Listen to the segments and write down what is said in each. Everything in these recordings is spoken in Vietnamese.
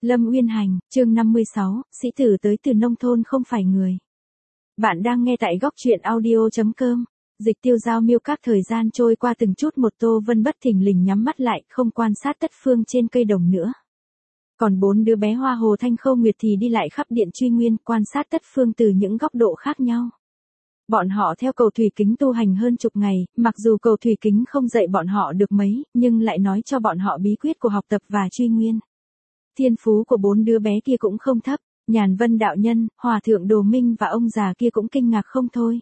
Lâm Uyên Hành, chương 56, sĩ tử tới từ nông thôn không phải người. Bạn đang nghe tại góc truyện audio.com. Dịch Tiêu Giao miêu các thời gian trôi qua từng chút một, Tô Vân bất thình lình nhắm mắt lại, không quan sát Tất Phương trên cây đồng nữa. Còn 4 đứa bé Hoa Hồ Thanh Khâu Nguyệt thì đi lại khắp điện truy nguyên, quan sát Tất Phương từ những góc độ khác nhau. Bọn họ theo cầu thủy kính tu hành hơn chục ngày, mặc dù cầu thủy kính không dạy bọn họ được mấy, nhưng lại nói cho bọn họ bí quyết của học tập và truy nguyên. Thiên phú của 4 đứa bé kia cũng không thấp, Nhàn Vân đạo nhân, Hòa thượng Đồ Minh và ông già kia cũng kinh ngạc không thôi.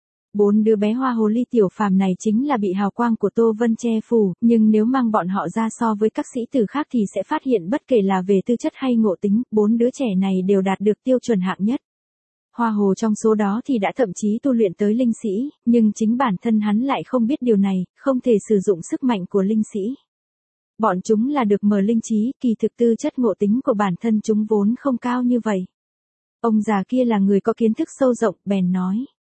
4 đứa bé Hoa Hồ Ly tiểu phàm này chính là bị hào quang của Tô Vân che phủ, nhưng nếu mang bọn họ ra so với các sĩ tử khác thì sẽ phát hiện bất kể là về tư chất hay ngộ tính, 4 đứa trẻ này đều đạt được tiêu chuẩn hạng nhất. Hoa Hồ trong số đó thì đã thậm chí tu luyện tới linh sĩ, nhưng chính bản thân hắn lại không biết điều này, không thể sử dụng sức mạnh của linh sĩ. Bọn chúng là được mở linh trí, kỳ thực tư chất ngộ tính của bản thân chúng vốn không cao như vậy. Ông già kia là người có kiến thức sâu rộng, bèn nói.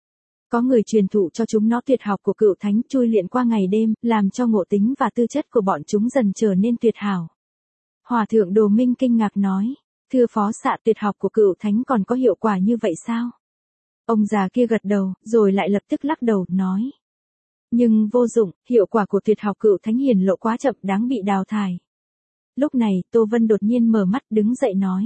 Có người truyền thụ cho chúng nó tuyệt học của Cựu Thánh, chui luyện qua ngày đêm, làm cho ngộ tính và tư chất của bọn chúng dần trở nên tuyệt hảo. Hòa thượng Đồ Minh kinh ngạc nói, thưa phó xạ, tuyệt học của Cựu Thánh còn có hiệu quả như vậy sao? Ông già kia gật đầu, rồi lại lập tức lắc đầu, nói. Nhưng vô dụng, hiệu quả của tuyệt học Cựu Thánh hiển lộ quá chậm, đáng bị đào thải. Lúc này, Tô Vân đột nhiên mở mắt đứng dậy nói.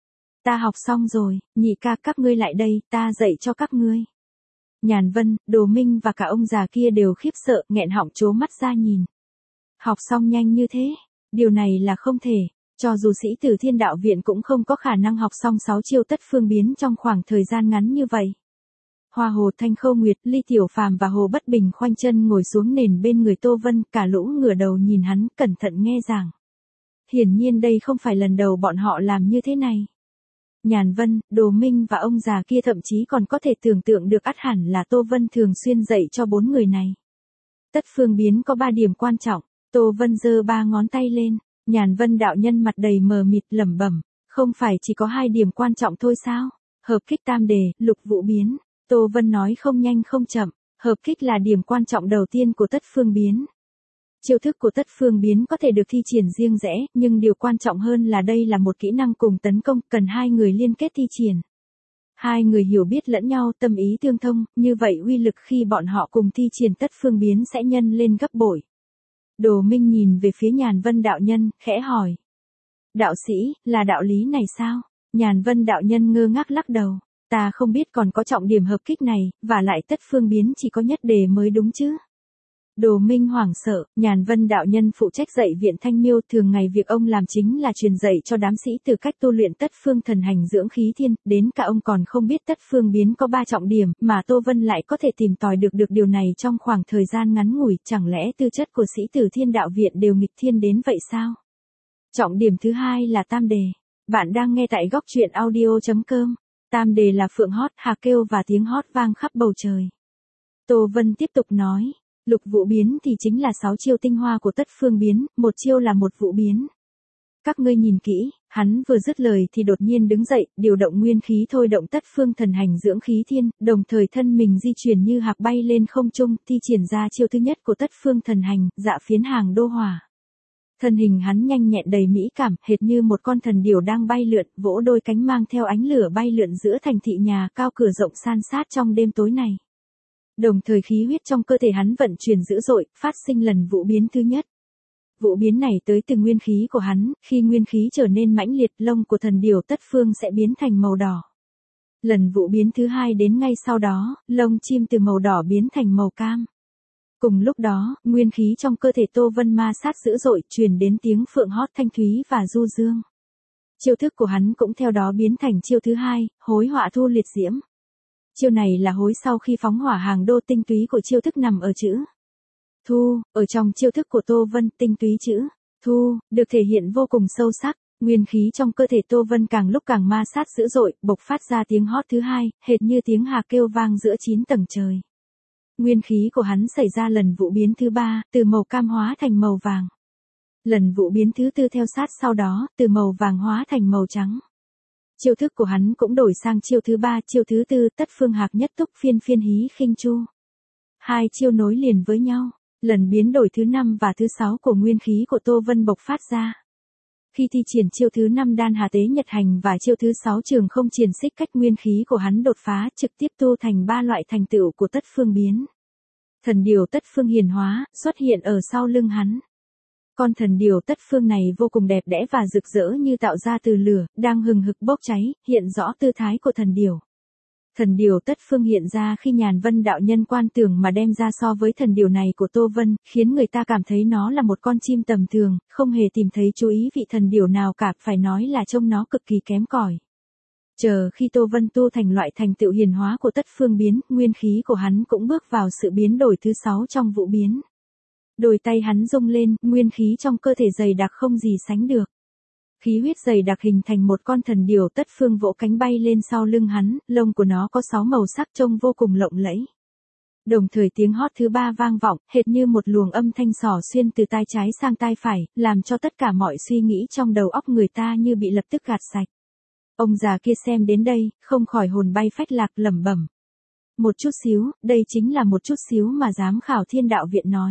Ta học xong rồi, nhị ca các ngươi lại đây, ta dạy cho các ngươi. Nhàn Vân, Đồ Minh và cả ông già kia đều khiếp sợ, nghẹn họng trố mắt ra nhìn. Học xong nhanh như thế, điều này là không thể, cho dù sĩ tử Thiên Đạo Viện cũng không có khả năng học xong 6 chiêu Tất Phương biến trong khoảng thời gian ngắn như vậy. Hoa Hồ Thanh Khâu Nguyệt, Ly Tiểu Phàm và Hồ Bất Bình khoanh chân ngồi xuống nền bên người Tô Vân, cả lũ ngửa đầu nhìn hắn, cẩn thận nghe giảng. Hiển nhiên đây không phải lần đầu bọn họ làm như thế này. Nhàn Vân, Đồ Minh và ông già kia thậm chí còn có thể tưởng tượng được ắt hẳn là Tô Vân thường xuyên dạy cho 4 người này. Tất Phương biến có 3 điểm quan trọng, Tô Vân giơ 3 ngón tay lên, Nhàn Vân đạo nhân mặt đầy mờ mịt lẩm bẩm, không phải chỉ có 2 điểm quan trọng thôi sao? Hợp kích tam đề, lục vụ biến. Tô Vân nói không nhanh không chậm, hợp kích là điểm quan trọng đầu tiên của Tất Phương biến. Chiêu thức của Tất Phương biến có thể được thi triển riêng rẽ, nhưng điều quan trọng hơn là đây là một kỹ năng cùng tấn công, cần 2 người liên kết thi triển. 2 người hiểu biết lẫn nhau, tâm ý tương thông, như vậy uy lực khi bọn họ cùng thi triển Tất Phương biến sẽ nhân lên gấp bội. Đồ Minh nhìn về phía Nhàn Vân đạo nhân, khẽ hỏi. Đạo sĩ, là đạo lý này sao? Nhàn Vân đạo nhân ngơ ngác lắc đầu. Ta không biết còn có trọng điểm hợp kích này, và lại Tất Phương biến chỉ có nhất đề mới đúng chứ. Đồ Minh hoảng sợ, Nhàn Vân đạo nhân phụ trách dạy viện Thanh Miêu, thường ngày việc ông làm chính là truyền dạy cho đám sĩ từ cách tu luyện Tất Phương thần hành dưỡng khí thiên, đến cả ông còn không biết Tất Phương biến có 3 trọng điểm, mà Tô Vân lại có thể tìm tòi được điều này trong khoảng thời gian ngắn ngủi, chẳng lẽ tư chất của sĩ tử Thiên Đạo Viện đều nghịch thiên đến vậy sao? Trọng điểm thứ 2 là tam đề. Bạn đang nghe tại góc truyện audio.com. Tam đề là phượng hót, hà kêu và tiếng hót vang khắp bầu trời. Tô Vân tiếp tục nói, lục vụ biến thì chính là 6 chiêu tinh hoa của Tất Phương biến, một chiêu là một vụ biến. Các ngươi nhìn kỹ, hắn vừa dứt lời thì đột nhiên đứng dậy, điều động nguyên khí thôi động Tất Phương thần hành dưỡng khí thiên, đồng thời thân mình di chuyển như hạc bay lên không trung, thi triển ra chiêu thứ nhất của Tất Phương thần hành, dạ phiến hàng đô hỏa. Thân hình hắn nhanh nhẹn đầy mỹ cảm, hệt như một con thần điểu đang bay lượn, vỗ đôi cánh mang theo ánh lửa bay lượn giữa thành thị nhà cao cửa rộng san sát trong đêm tối này. Đồng thời khí huyết trong cơ thể hắn vận chuyển dữ dội, phát sinh lần vụ biến thứ nhất. Vụ biến này tới từ nguyên khí của hắn, khi nguyên khí trở nên mãnh liệt, lông của thần điểu Tất Phương sẽ biến thành màu đỏ. Lần vụ biến thứ 2 đến ngay sau đó, lông chim từ màu đỏ biến thành màu cam. Cùng lúc đó, nguyên khí trong cơ thể Tô Vân ma sát dữ dội, truyền đến tiếng phượng hót thanh thúy và du dương. Chiêu thức của hắn cũng theo đó biến thành chiêu thứ 2, hối họa thu liệt diễm. Chiêu này là hối sau khi phóng hỏa hàng đô, tinh túy của chiêu thức nằm ở chữ thu, ở trong chiêu thức của Tô Vân, tinh túy chữ thu được thể hiện vô cùng sâu sắc, nguyên khí trong cơ thể Tô Vân càng lúc càng ma sát dữ dội, bộc phát ra tiếng hót thứ 2, hệt như tiếng hà kêu vang giữa 9 tầng trời. Nguyên khí của hắn xảy ra lần vụ biến thứ 3, từ màu cam hóa thành màu vàng. Lần vụ biến thứ 4 theo sát sau đó, từ màu vàng hóa thành màu trắng. Chiêu thức của hắn cũng đổi sang chiêu thứ 3, chiêu thứ 4, Tất Phương hạc nhất túc phiên phiên hí khinh chu. 2 chiêu nối liền với nhau, lần biến đổi thứ 5 và thứ 6 của nguyên khí của Tô Vân bộc phát ra. Khi thi triển chiêu thứ 5 đan hà tế nhật hành và chiêu thứ 6 trường không triển xích cách, nguyên khí của hắn đột phá, trực tiếp tu thành 3 loại thành tựu của tất phương biến. Thần điểu tất phương hiển hóa, xuất hiện ở sau lưng hắn. Con thần điểu tất phương này vô cùng đẹp đẽ và rực rỡ như tạo ra từ lửa, đang hừng hực bốc cháy, hiện rõ tư thái của thần điểu. Thần điểu tất phương hiện ra khi Nhàn Vân đạo nhân quan tưởng mà đem ra so với thần điểu này của Tô Vân, khiến người ta cảm thấy nó là một con chim tầm thường, không hề tìm thấy chú ý vị thần điểu nào cả, phải nói là trông nó cực kỳ kém cỏi. Chờ khi Tô Vân tu thành loại thành tựu hiển hóa của tất phương biến, nguyên khí của hắn cũng bước vào sự biến đổi thứ 6 trong vũ biến. Đôi tay hắn rung lên, nguyên khí trong cơ thể dày đặc không gì sánh được. Khí huyết dày đặc hình thành một con thần điểu tất phương vỗ cánh bay lên sau lưng hắn, lông của nó có 6 màu sắc trông vô cùng lộng lẫy. Đồng thời tiếng hót thứ 3 vang vọng, hệt như một luồng âm thanh xỏ xuyên từ tai trái sang tai phải, làm cho tất cả mọi suy nghĩ trong đầu óc người ta như bị lập tức gạt sạch. Ông già kia xem đến đây, không khỏi hồn bay phách lạc, lẩm bẩm. Một chút xíu, đây chính là một chút xíu mà giám khảo Thiên Đạo Viện nói.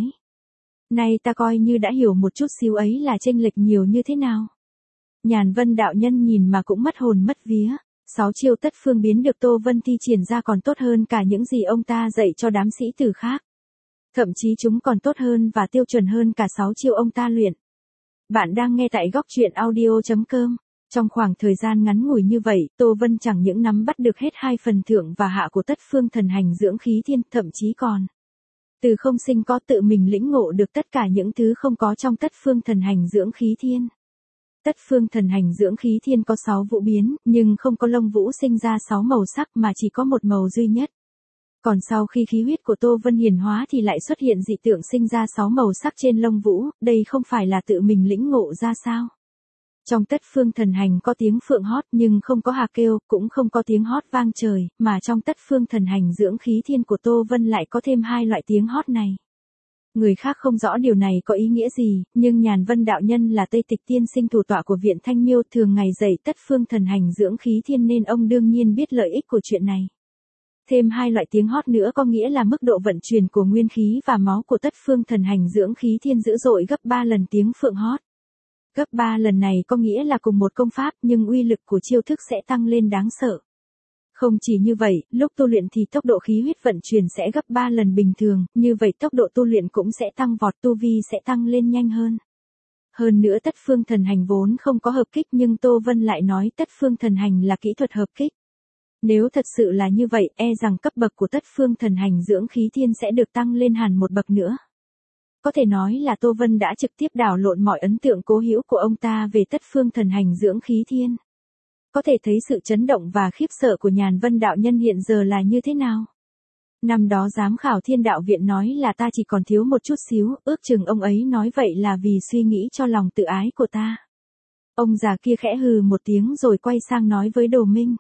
Nay ta coi như đã hiểu một chút xíu ấy là chênh lệch nhiều như thế nào. Nhàn Vân đạo nhân nhìn mà cũng mất hồn mất vía. 6 chiêu tất phương biến được Tô Vân thi triển ra còn tốt hơn cả những gì ông ta dạy cho đám sĩ tử khác. Thậm chí chúng còn tốt hơn và tiêu chuẩn hơn cả 6 chiêu ông ta luyện. Bạn đang nghe tại góc truyện audio.com. Trong khoảng thời gian ngắn ngủi như vậy, Tô Vân chẳng những nắm bắt được hết 2 phần thượng và hạ của tất phương thần hành dưỡng khí thiên, thậm chí còn từ không sinh có tự mình lĩnh ngộ được tất cả những thứ không có trong tất phương thần hành dưỡng khí thiên. Tất phương thần hành dưỡng khí thiên có 6 vũ biến, nhưng không có lông vũ sinh ra 6 màu sắc mà chỉ có một màu duy nhất. Còn sau khi khí huyết của Tô Vân hiển hóa thì lại xuất hiện dị tượng sinh ra 6 màu sắc trên lông vũ, đây không phải là tự mình lĩnh ngộ ra sao? Trong tất phương thần hành có tiếng phượng hót nhưng không có hà kêu, cũng không có tiếng hót vang trời, mà trong tất phương thần hành dưỡng khí thiên của Tô Vân lại có thêm 2 loại tiếng hót này. Người khác không rõ điều này có ý nghĩa gì, nhưng Nhàn Vân đạo nhân là Tây Tịch tiên sinh thủ tọa của Viện Thanh Miêu, thường ngày dạy tất phương thần hành dưỡng khí thiên nên ông đương nhiên biết lợi ích của chuyện này. Thêm 2 loại tiếng hót nữa có nghĩa là mức độ vận chuyển của nguyên khí và máu của tất phương thần hành dưỡng khí thiên dữ dội gấp 3 lần tiếng phượng hót. Gấp 3 lần này có nghĩa là cùng một công pháp nhưng uy lực của chiêu thức sẽ tăng lên đáng sợ. Không chỉ như vậy, lúc tu luyện thì tốc độ khí huyết vận chuyển sẽ gấp 3 lần bình thường, như vậy tốc độ tu luyện cũng sẽ tăng vọt, tu vi sẽ tăng lên nhanh hơn. Hơn nữa tất phương thần hành vốn không có hợp kích nhưng Tô Vân lại nói tất phương thần hành là kỹ thuật hợp kích. Nếu thật sự là như vậy, e rằng cấp bậc của tất phương thần hành dưỡng khí thiên sẽ được tăng lên hẳn một bậc nữa. Có thể nói là Tô Vân đã trực tiếp đảo lộn mọi ấn tượng cố hữu của ông ta về tất phương thần hành dưỡng khí thiên. Có thể thấy sự chấn động và khiếp sợ của Nhàn Vân đạo nhân hiện giờ là như thế nào. Năm đó giám khảo Thiên Đạo Viện nói là ta chỉ còn thiếu một chút xíu, ước chừng ông ấy nói vậy là vì suy nghĩ cho lòng tự ái của ta. Ông già kia khẽ hừ một tiếng rồi quay sang nói với Đồ Minh.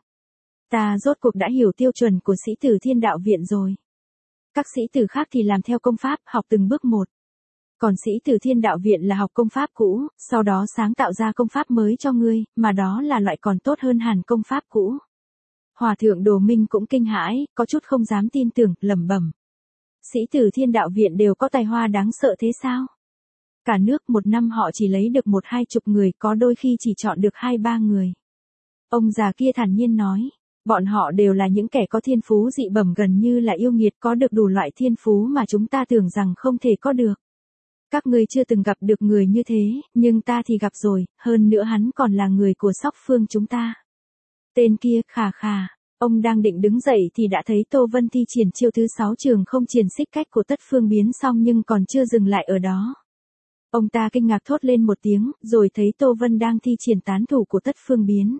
Ta rốt cuộc đã hiểu tiêu chuẩn của sĩ tử Thiên Đạo Viện rồi. Các sĩ tử khác thì làm theo công pháp, học từng bước một. Còn sĩ tử Thiên Đạo Viện là học công pháp cũ, sau đó sáng tạo ra công pháp mới cho ngươi, mà đó là loại còn tốt hơn hẳn công pháp cũ. Hòa thượng Đồ Minh cũng kinh hãi, có chút không dám tin tưởng, lẩm bẩm. Sĩ tử Thiên Đạo Viện đều có tài hoa đáng sợ thế sao? Cả nước một năm họ chỉ lấy được 1-2 chục người, có đôi khi chỉ chọn được 2-3 người. Ông già kia thản nhiên nói, bọn họ đều là những kẻ có thiên phú dị bẩm, gần như là yêu nghiệt, có được đủ loại thiên phú mà chúng ta tưởng rằng không thể có được. Các ngươi chưa từng gặp được người như thế, nhưng ta thì gặp rồi, hơn nữa hắn còn là người của Sóc Phương chúng ta. Tên kia, khà khà, ông đang định đứng dậy thì đã thấy Tô Vân thi triển chiêu thứ 6 trường không triển xích cách của tất phương biến xong nhưng còn chưa dừng lại ở đó. Ông ta kinh ngạc thốt lên một tiếng, rồi thấy Tô Vân đang thi triển tán thủ của tất phương biến.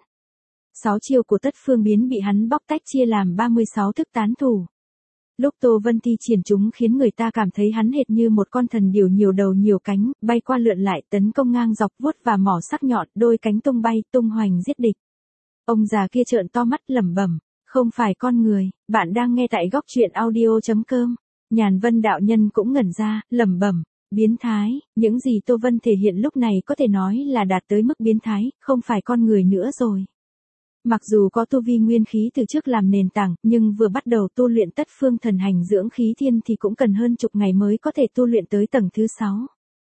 6 chiêu của tất phương biến bị hắn bóc tách chia làm 36 thức tán thủ. Lúc Tô Vân thi triển chúng khiến người ta cảm thấy hắn hệt như một con thần điểu nhiều đầu nhiều cánh, bay qua lượn lại, tấn công ngang dọc, vuốt và mỏ sắc nhọn, đôi cánh tung bay, tung hoành giết địch. Ông già kia trợn to mắt lẩm bẩm, không phải con người. Bạn đang nghe tại góc truyện audio.com. Nhàn Vân đạo nhân cũng ngẩn ra, lẩm bẩm, biến thái. Những gì Tô Vân thể hiện lúc này có thể nói là đạt tới mức biến thái, không phải con người nữa rồi. Mặc dù có tu vi nguyên khí từ trước làm nền tảng, nhưng vừa bắt đầu tu luyện tất phương thần hành dưỡng khí thiên thì cũng cần hơn chục ngày mới có thể tu luyện tới tầng thứ 6.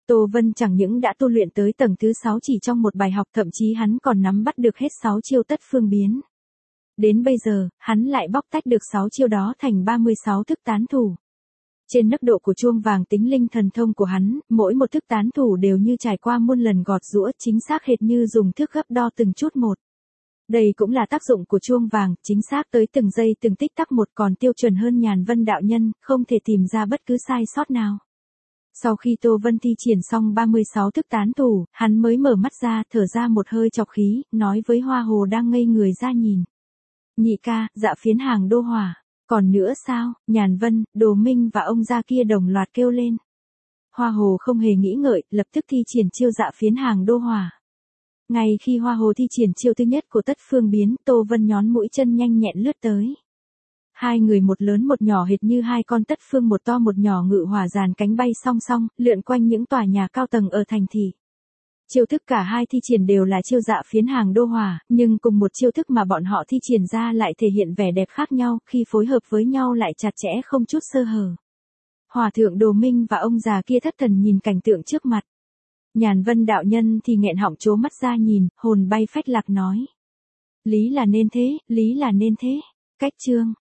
Tô Vân chẳng những đã tu luyện tới tầng thứ 6 chỉ trong một bài học, thậm chí hắn còn nắm bắt được hết 6 chiêu tất phương biến. Đến bây giờ, hắn lại bóc tách được 6 chiêu đó thành 36 thức tán thủ. Trên nấc độ của chuông vàng tính linh thần thông của hắn, mỗi một thức tán thủ đều như trải qua muôn lần gọt giũa, chính xác hệt như dùng thước gấp đo từng chút một. Đây cũng là tác dụng của chuông vàng, chính xác tới từng giây từng tích tắc một, còn tiêu chuẩn hơn Nhàn Vân đạo nhân, không thể tìm ra bất cứ sai sót nào. Sau khi Tô Vân thi triển xong 36 thức tán thủ, hắn mới mở mắt ra, thở ra một hơi trọc khí, nói với Hoa Hồ đang ngây người ra nhìn. Nhị ca, dạ phiến hàng đô hỏa. Còn nữa sao? Nhàn Vân, Đồ Minh và ông gia kia đồng loạt kêu lên. Hoa Hồ không hề nghĩ ngợi, lập tức thi triển chiêu dạ phiến hàng đô hỏa. Ngay khi Hoa Hồ thi triển chiêu thứ nhất của tất phương biến, Tô Vân nhón mũi chân nhanh nhẹn lướt tới. Hai người một lớn một nhỏ hệt như hai con tất phương một to một nhỏ ngự hỏa dàn cánh bay song song, lượn quanh những tòa nhà cao tầng ở thành thị. Chiêu thức cả hai thi triển đều là chiêu dạ phiến hàng đô hỏa, nhưng cùng một chiêu thức mà bọn họ thi triển ra lại thể hiện vẻ đẹp khác nhau, khi phối hợp với nhau lại chặt chẽ không chút sơ hở. Hòa thượng Đồ Minh và ông già kia thất thần nhìn cảnh tượng trước mặt. Nhàn Vân đạo nhân thì nghẹn họng trố mắt ra nhìn, hồn bay phách lạc nói. Lý là nên thế, lý là nên thế. Cách chương.